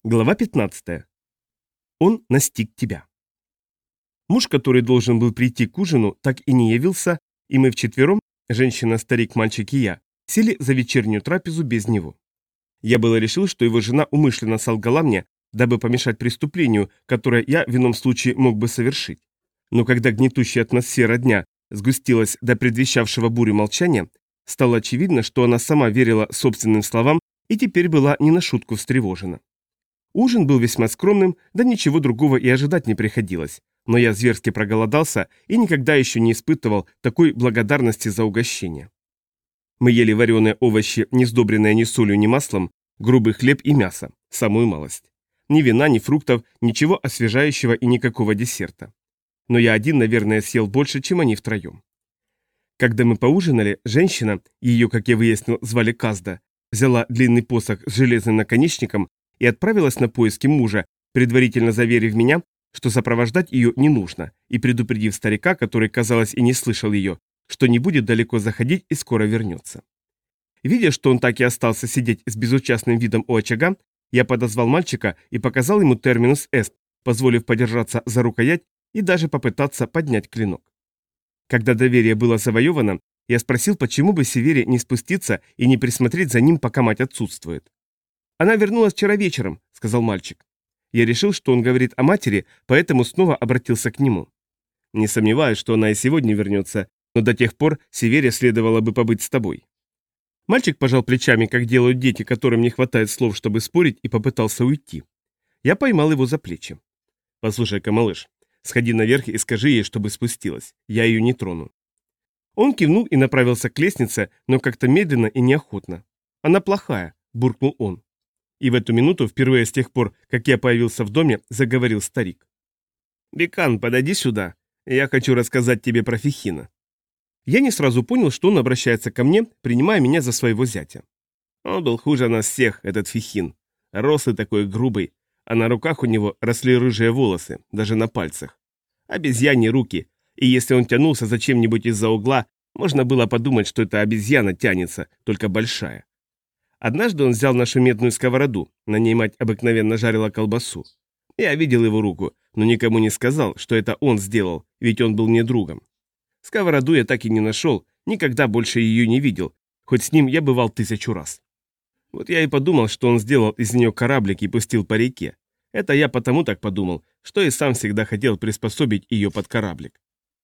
Глава 15. Он настиг тебя. Муж, который должен был прийти к ужину, так и не явился, и мы вчетвером, женщина, старик, мальчик и я, сели за вечернюю трапезу без него. Я было решил, что его жена умышленно солгала мне, дабы помешать преступлению, которое я в ином случае мог бы совершить. Но когда гнетущая атмосфера дня сгустилась до предвещавшего бурю молчания, стало очевидно, что она сама верила собственным словам и теперь была не на шутку встревожена. Ужин был весьма скромным, да ничего другого и ожидать не приходилось, но я зверски проголодался и никогда еще не испытывал такой благодарности за угощение. Мы ели вареные овощи, не сдобренные ни солью, ни маслом, грубый хлеб и мясо, самую малость. Ни вина, ни фруктов, ничего освежающего и никакого десерта. Но я один, наверное, съел больше, чем они втроем. Когда мы поужинали, женщина, ее, как я выяснил, звали Казда, взяла длинный посох с железным наконечником и отправилась на поиски мужа, предварительно заверив меня, что сопровождать ее не нужно, и предупредив старика, который, казалось, и не слышал ее, что не будет далеко заходить и скоро вернется. Видя, что он так и остался сидеть с безучастным видом у очага, я подозвал мальчика и показал ему терминус эст, позволив подержаться за рукоять и даже попытаться поднять клинок. Когда доверие было завоевано, я спросил, почему бы Севере не спуститься и не присмотреть за ним, пока мать отсутствует. «Она вернулась вчера вечером», — сказал мальчик. Я решил, что он говорит о матери, поэтому снова обратился к нему. «Не сомневаюсь, что она и сегодня вернется, но до тех пор Севере следовало бы побыть с тобой». Мальчик пожал плечами, как делают дети, которым не хватает слов, чтобы спорить, и попытался уйти. Я поймал его за плечи. «Послушай-ка, малыш, сходи наверх и скажи ей, чтобы спустилась. Я ее не трону». Он кивнул и направился к лестнице, но как-то медленно и неохотно. «Она плохая», — буркнул он. И в эту минуту, впервые с тех пор, как я появился в доме, заговорил старик. «Бекан, подойди сюда. Я хочу рассказать тебе про Фихина». Я не сразу понял, что он обращается ко мне, принимая меня за своего зятя. Он был хуже нас всех, этот Фихин. Рослый такой грубый, а на руках у него росли рыжие волосы, даже на пальцах. Обезьяньи руки, и если он тянулся за чем-нибудь из-за угла, можно было подумать, что эта обезьяна тянется, только большая. Однажды он взял нашу медную сковороду, на ней мать обыкновенно жарила колбасу. Я видел его руку, но никому не сказал, что это он сделал, ведь он был мне другом. Сковороду я так и не нашел, никогда больше ее не видел, хоть с ним я бывал 1000 раз. Вот я и подумал, что он сделал из нее кораблик и пустил по реке. Это я потому так подумал, что и сам всегда хотел приспособить ее под кораблик.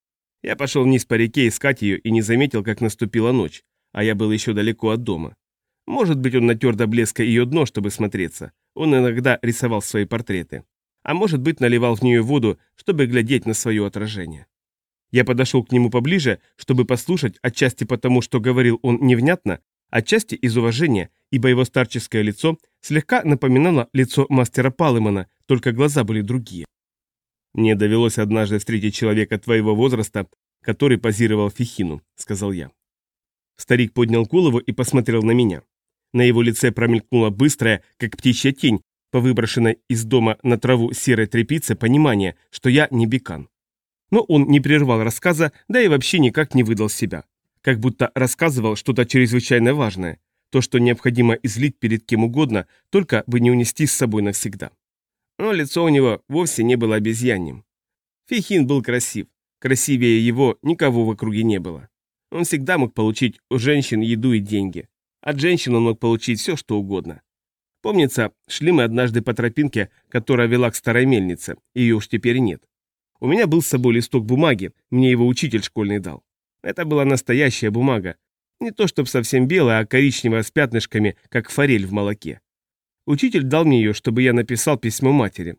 Я пошел вниз по реке искать ее и не заметил, как наступила ночь, а я был еще далеко от дома. Может быть, он натер до блеска ее дно, чтобы смотреться. Он иногда рисовал свои портреты. А может быть, наливал в нее воду, чтобы глядеть на свое отражение. Я подошел к нему поближе, чтобы послушать, отчасти потому, что говорил он невнятно, отчасти из уважения, ибо его старческое лицо слегка напоминало лицо мастера Палемана, только глаза были другие. «Мне довелось однажды встретить человека твоего возраста, который позировал Фихину», — сказал я. Старик поднял голову и посмотрел на меня. На его лице промелькнула быстрая, как птичья тень, по выброшенной из дома на траву серой тряпице понимание, что я не Бекан. Но он не прервал рассказа, да и вообще никак не выдал себя. Как будто рассказывал что-то чрезвычайно важное, то, что необходимо излить перед кем угодно, только бы не унести с собой навсегда. Но лицо у него вовсе не было обезьяньим. Фихин был красив, красивее его никого в округе не было. Он всегда мог получить у женщин еду и деньги. От женщин он мог получить все, что угодно. Помнится, шли мы однажды по тропинке, которая вела к старой мельнице, ее уж теперь нет. У меня был с собой листок бумаги, мне его учитель школьный дал. Это была настоящая бумага. Не то чтобы совсем белая, а коричневая с пятнышками, как форель в молоке. Учитель дал мне ее, чтобы я написал письмо матери.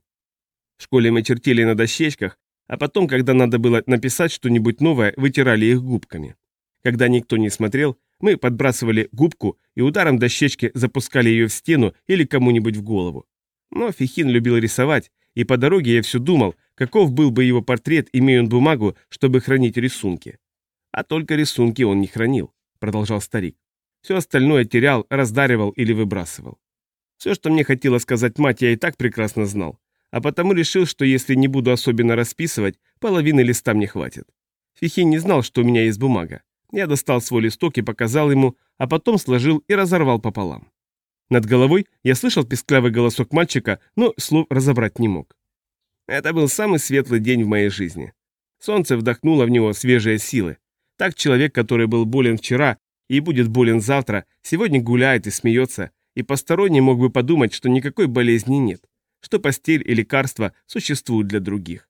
В школе мы чертили на дощечках, а потом, когда надо было написать что-нибудь новое, вытирали их губками. Когда никто не смотрел, мы подбрасывали губку и ударом дощечки запускали ее в стену или кому-нибудь в голову. Но Фихин любил рисовать, и по дороге я все думал, каков был бы его портрет, имея он бумагу, чтобы хранить рисунки. А только рисунки он не хранил, продолжал старик. Все остальное терял, раздаривал или выбрасывал. Все, что мне хотела сказать мать, я и так прекрасно знал, а потому решил, что если не буду особенно расписывать, половины листа мне хватит. Фихин не знал, что у меня есть бумага. Я достал свой листок и показал ему, а потом сложил и разорвал пополам. Над головой я слышал песклявый голосок мальчика, но слов разобрать не мог. Это был самый светлый день в моей жизни. Солнце вдохнуло в него свежие силы. Так человек, который был болен вчера и будет болен завтра, сегодня гуляет и смеется, и посторонний мог бы подумать, что никакой болезни нет, что постель и лекарства существуют для других.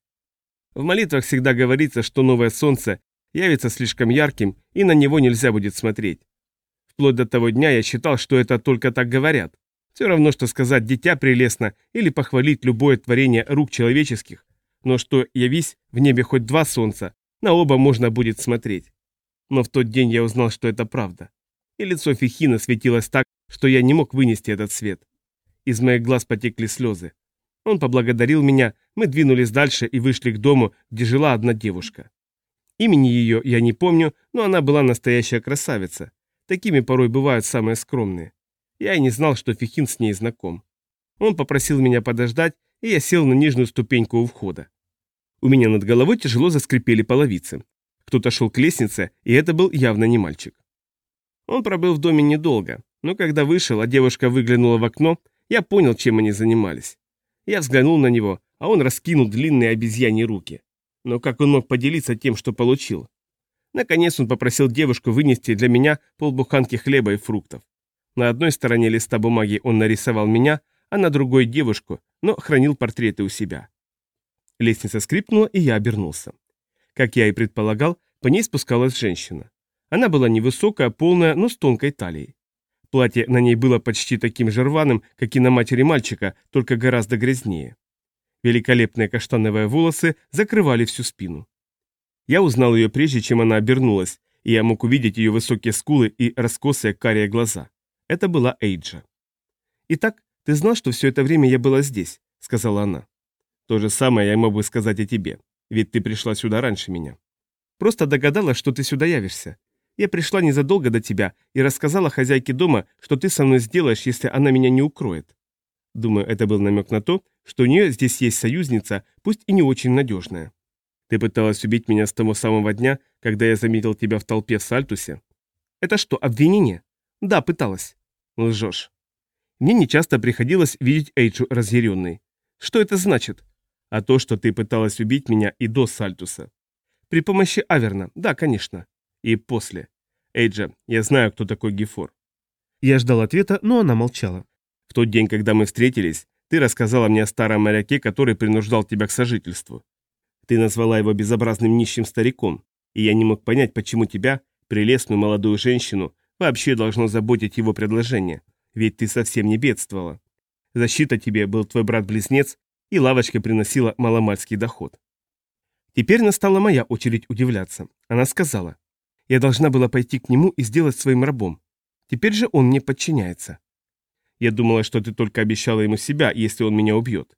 В молитвах всегда говорится, что новое солнце явится слишком ярким, и на него нельзя будет смотреть. Вплоть до того дня я считал, что это только так говорят. Все равно, что сказать «дитя прелестно» или похвалить любое творение рук человеческих, но что явись в небе хоть два солнца, на оба можно будет смотреть. Но в тот день я узнал, что это правда. И лицо Фихина светилось так, что я не мог вынести этот свет. Из моих глаз потекли слезы. Он поблагодарил меня, мы двинулись дальше и вышли к дому, где жила одна девушка. Имени ее я не помню, но она была настоящая красавица. Такими порой бывают самые скромные. Я и не знал, что Фихин с ней знаком. Он попросил меня подождать, и я сел на нижнюю ступеньку у входа. У меня над головой тяжело заскрипели половицы. Кто-то шел к лестнице, и это был явно не мальчик. Он пробыл в доме недолго, но когда вышел, а девушка выглянула в окно, я понял, чем они занимались. Я взглянул на него, а он раскинул длинные обезьяньи руки. Но как он мог поделиться тем, что получил? Наконец он попросил девушку вынести для меня полбуханки хлеба и фруктов. На одной стороне листа бумаги он нарисовал меня, а на другой девушку, но хранил портреты у себя. Лестница скрипнула, и я обернулся. Как я и предполагал, по ней спускалась женщина. Она была невысокая, полная, но с тонкой талией. Платье на ней было почти таким же рваным, как и на матери мальчика, только гораздо грязнее. Великолепные каштановые волосы закрывали всю спину. Я узнал ее прежде, чем она обернулась, и я мог увидеть ее высокие скулы и раскосые карие глаза. Это была Эйджа. «Итак, ты знал, что все это время я была здесь?» — сказала она. «То же самое я мог бы сказать и тебе, ведь ты пришла сюда раньше меня. Просто догадалась, что ты сюда явишься. Я пришла незадолго до тебя и рассказала хозяйке дома, что ты со мной сделаешь, если она меня не укроет. Думаю, это был намек на то, что у нее здесь есть союзница, пусть и не очень надежная. Ты пыталась убить меня с того самого дня, когда я заметил тебя в толпе в Сальтусе. Это что, обвинение? Да, пыталась. Лжешь. Мне нечасто приходилось видеть Эйджу разъяренной. Что это значит? А то, что ты пыталась убить меня и до Сальтуса. При помощи Аверна, да, конечно. И после. Эйджа, я знаю, кто такой Гефор. Я ждал ответа, но она молчала. В тот день, когда мы встретились, ты рассказала мне о старом моряке, который принуждал тебя к сожительству. Ты назвала его безобразным нищим стариком, и я не мог понять, почему тебя, прелестную молодую женщину, вообще должно заботить его предложение, ведь ты совсем не бедствовала. Защита тебе был твой брат-близнец, и лавочка приносила маломальский доход. Теперь настала моя очередь удивляться. Она сказала: я должна была пойти к нему и сделать своим рабом. Теперь же он мне подчиняется. Я думала, что ты только обещала ему себя, если он меня убьет.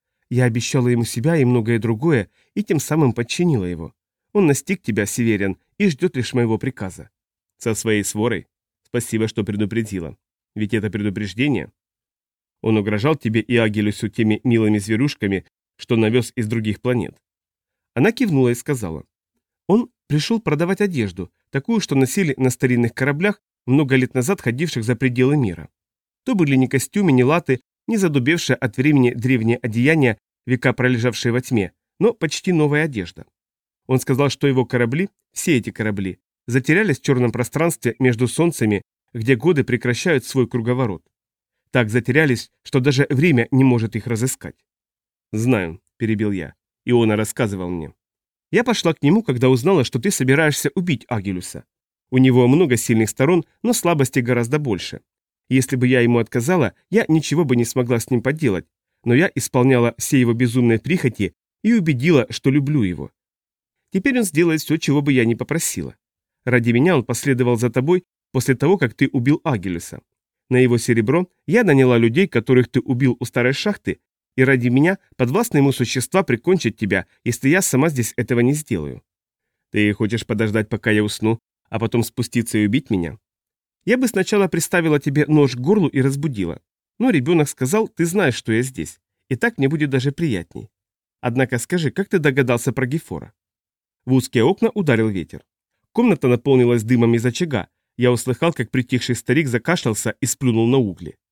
Я обещала ему себя и многое другое, и тем самым подчинила его. Он настиг тебя, Северян, и ждет лишь моего приказа. Со своей сворой? Спасибо, что предупредила. Ведь это предупреждение. Он угрожал тебе и Агилюсу теми милыми зверюшками, что навез из других планет. Она кивнула и сказала: он пришел продавать одежду, такую, что носили на старинных кораблях, много лет назад ходивших за пределы мира. То были ни костюмы, ни латы, ни задубевшие от времени древние одеяния, века пролежавшие во тьме, но почти новая одежда. Он сказал, что его корабли, все эти корабли, затерялись в черном пространстве между солнцами, где годы прекращают свой круговорот. Так затерялись, что даже время не может их разыскать. «Знаю», — перебил я, — Иона рассказывал мне. «Я пошла к нему, когда узнала, что ты собираешься убить Агилюса. У него много сильных сторон, но слабостей гораздо больше. Если бы я ему отказала, я ничего бы не смогла с ним поделать, но я исполняла все его безумные прихоти и убедила, что люблю его. Теперь он сделает все, чего бы я ни попросила. Ради меня он последовал за тобой после того, как ты убил Агилюса. На его серебро я наняла людей, которых ты убил у старой шахты, и ради меня подвластны ему существа прикончат тебя, если я сама здесь этого не сделаю. Ты хочешь подождать, пока я усну, а потом спуститься и убить меня? Я бы сначала приставила тебе нож к горлу и разбудила. Но ребенок сказал: ты знаешь, что я здесь, и так мне будет даже приятней. Однако скажи, как ты догадался про Гефора?» В узкие окна ударил ветер. Комната наполнилась дымом из очага. Я услыхал, как притихший старик закашлялся и сплюнул на угли.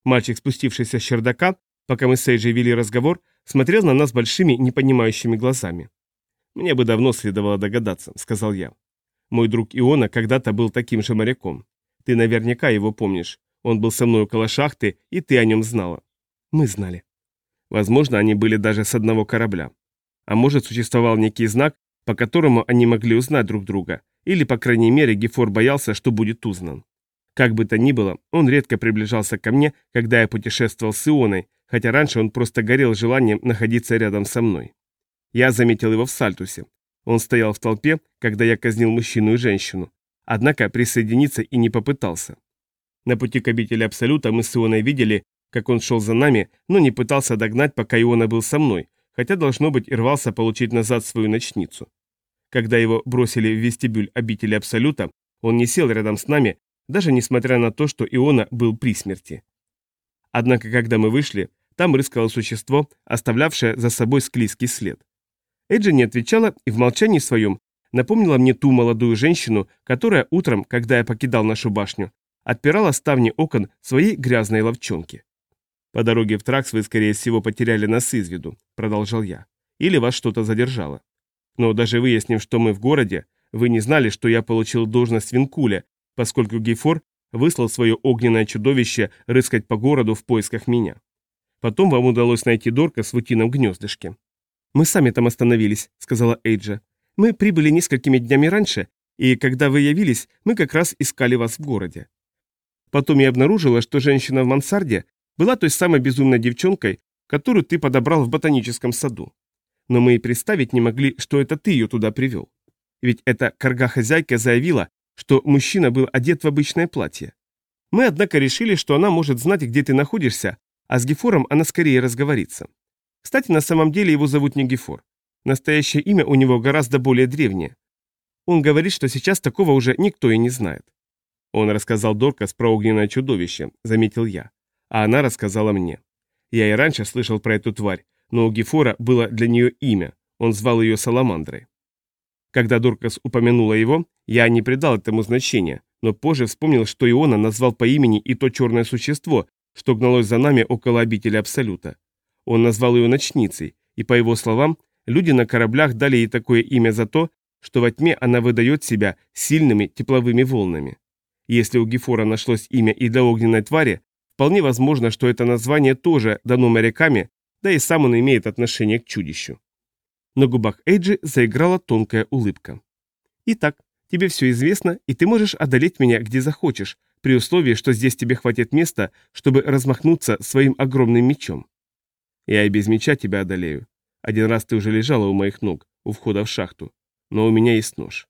Мальчик, спустившийся с чердака, пока мы с Эйджей вели разговор, смотрел на нас большими, непонимающими глазами. «Мне бы давно следовало догадаться», — сказал я. «Мой друг Иона когда-то был таким же моряком. Ты наверняка его помнишь. Он был со мной около шахты, и ты о нем знала». «Мы знали». Возможно, они были даже с одного корабля. А может, существовал некий знак, по которому они могли узнать друг друга, или, по крайней мере, Гефор боялся, что будет узнан. Как бы то ни было, он редко приближался ко мне, когда я путешествовал с Ионой, хотя раньше он просто горел желанием находиться рядом со мной. Я заметил его в Сальтусе. Он стоял в толпе, когда я казнил мужчину и женщину, однако присоединиться и не попытался. На пути к обители Абсолюта мы с Ионой видели, как он шел за нами, но не пытался догнать, пока Иона был со мной, хотя, должно быть, и рвался получить назад свою ночницу. Когда его бросили в вестибюль обители Абсолюта, он не сел рядом с нами, даже несмотря на то, что Иона был при смерти. Однако, когда мы вышли, там рыскало существо, оставлявшее за собой склизкий след. Эйджи не отвечала и в молчании своем напомнила мне ту молодую женщину, которая утром, когда я покидал нашу башню, отпирала ставни окон своей грязной ловчонки. «По дороге в Тракс вы, скорее всего, потеряли нас из виду», — продолжал я. «Или вас что-то задержало. Но даже выяснив, что мы в городе, вы не знали, что я получил должность в Винкуле, поскольку Гейфор выслал свое огненное чудовище рыскать по городу в поисках меня. Потом вам удалось найти Доркас в утином гнездышке». «Мы сами там остановились», — сказала Эйджа. «Мы прибыли несколькими днями раньше, и когда вы явились, мы как раз искали вас в городе. Потом я обнаружила, что женщина в мансарде была той самой безумной девчонкой, которую ты подобрал в ботаническом саду. Но мы и представить не могли, что это ты ее туда привел. Ведь эта карга-хозяйка заявила, что мужчина был одет в обычное платье. Мы, однако, решили, что она может знать, где ты находишься, а с Гефором она скорее разговорится. Кстати, на самом деле его зовут не Гефор. Настоящее имя у него гораздо более древнее. Он говорит, что сейчас такого уже никто и не знает». «Он рассказал Доркас про огненное чудовище», — заметил я. А она рассказала мне. Я и раньше слышал про эту тварь, но у Гефора было для нее имя. Он звал ее Саламандрой. Когда Доркас упомянула его, я не придал этому значения, но позже вспомнил, что Иона назвал по имени и то черное существо, что гналось за нами около обители Абсолюта. Он назвал ее ночницей, и, по его словам, люди на кораблях дали ей такое имя за то, что во тьме она выдает себя сильными тепловыми волнами. Если у Гефора нашлось имя и для огненной твари, вполне возможно, что это название тоже дано моряками, да и сам он имеет отношение к чудищу. На губах Эйджи заиграла тонкая улыбка. «Итак, тебе все известно, и ты можешь одолеть меня где захочешь, при условии, что здесь тебе хватит места, чтобы размахнуться своим огромным мечом. Я и без меча тебя одолею. Один раз ты уже лежала у моих ног, у входа в шахту. Но у меня есть нож».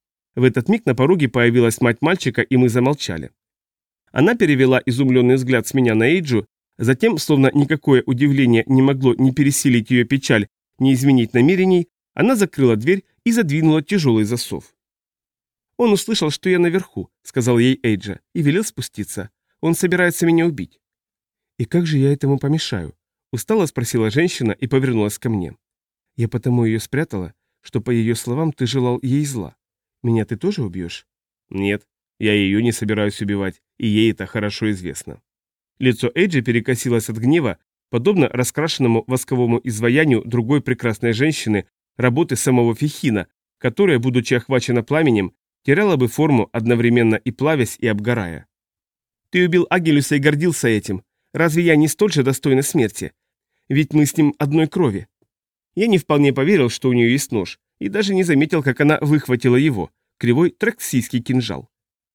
В этот миг на пороге появилась мать мальчика, и мы замолчали. Она перевела изумленный взгляд с меня на Эйджу, затем, словно никакое удивление не могло ни пересилить ее печаль, ни изменить намерений, она закрыла дверь и задвинула тяжелый засов. «Он услышал, что я наверху», — сказал ей Эйджа, и велел спуститься. «Он собирается меня убить». «И как же я этому помешаю?» — устало спросила женщина и повернулась ко мне. «Я потому ее спрятала, что, по ее словам, ты желал ей зла. Меня ты тоже убьешь?» «Нет, я ее не собираюсь убивать, и ей это хорошо известно». Лицо Эйджи перекосилось от гнева, подобно раскрашенному восковому изваянию другой прекрасной женщины, работы самого Фихина, которая, будучи охвачена пламенем, теряла бы форму, одновременно и плавясь, и обгорая. «Ты убил Агилюса и гордился этим. Разве я не столь же достойна смерти? Ведь мы с ним одной крови». Я не вполне поверил, что у нее есть нож, и даже не заметил, как она выхватила его, кривой траксийский кинжал.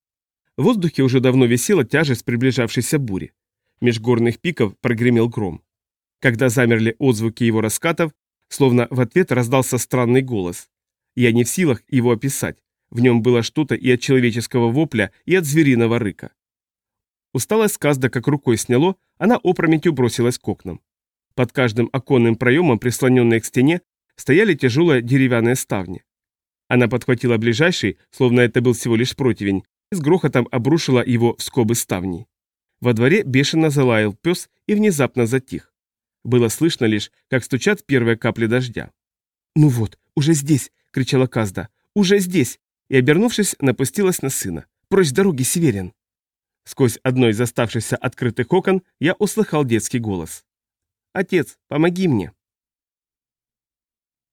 В воздухе уже давно висела тяжесть приближавшейся бури. Меж горных пиков прогремел гром. Когда замерли отзвуки его раскатов, словно в ответ раздался странный голос. Я не в силах его описать. В нем было что-то и от человеческого вопля, и от звериного рыка. Усталость Казда как рукой сняло, она опрометью бросилась к окнам. Под каждым оконным проемом, прислоненные к стене, стояли тяжелые деревянные ставни. Она подхватила ближайший, словно это был всего лишь противень, и с грохотом обрушила его в скобы ставней. Во дворе бешено залаял пес и внезапно затих. Было слышно лишь, как стучат первые капли дождя. «Ну вот, уже здесь!» — кричала Казда. «Уже здесь!» И, обернувшись, напустилась на сына. «Прочь с дороги, Северин!» Сквозь одно из оставшихся открытых окон я услыхал детский голос. «Отец, помоги мне!»